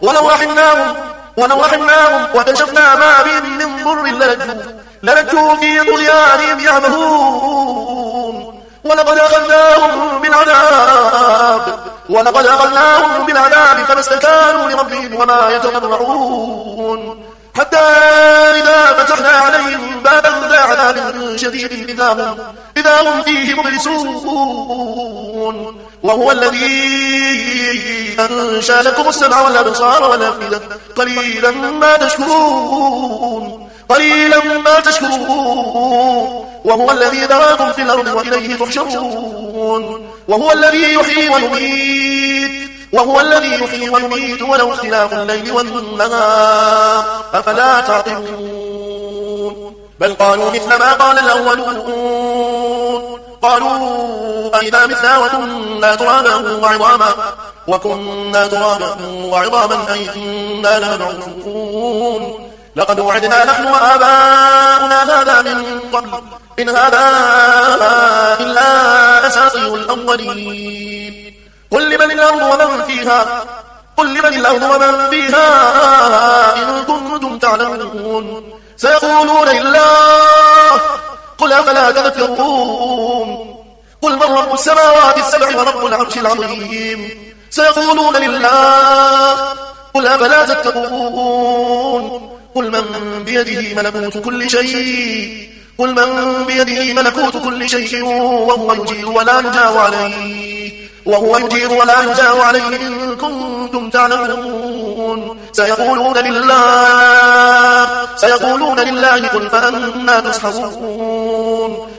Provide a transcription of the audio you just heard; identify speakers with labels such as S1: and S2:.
S1: ولو رحمناهم وكشفنا ما بهم من ضر للجوا في طغيانهم يعمهون. ولقد أخذناهم بالعذاب فما استكانوا لربهم وما يتضرعون، حتى إذا فتحنا عليهم بابا ذا عذاب شديد إذا هم فيه مبلسون. وهو الذي أنشأ لكم السمع والأبصار والأفئدة قليلا ما تشكرون. وهو الذي ذراكم في الأرض وإليه تحشرون. وهو الذي يحيي ويميت وله اختلاف الليل والنهار أفلا تعقلون. بل قالوا مثل ما قال الأولون، قالوا أئذا مثنا وكنا ترابا وعظاما أئنا لمبعوثون. لقد وعدنا نحن وآباؤنا هذا من قبل إن هذا إلا أساطير الأولين. قل لمن الأرض ومن فيها إن كنتم تعلمون. سيقولون لله قل أفلا تذكرون. قل من رب السماوات السبع ورب العرش العظيم. سيقولون لله قل أفلا تتقون. قل من بيده ملكوت كل شيء وهو يجير ولا يجار عليه إن كنتم تعلمون. سيقولون لله قل فأنى تسحرون.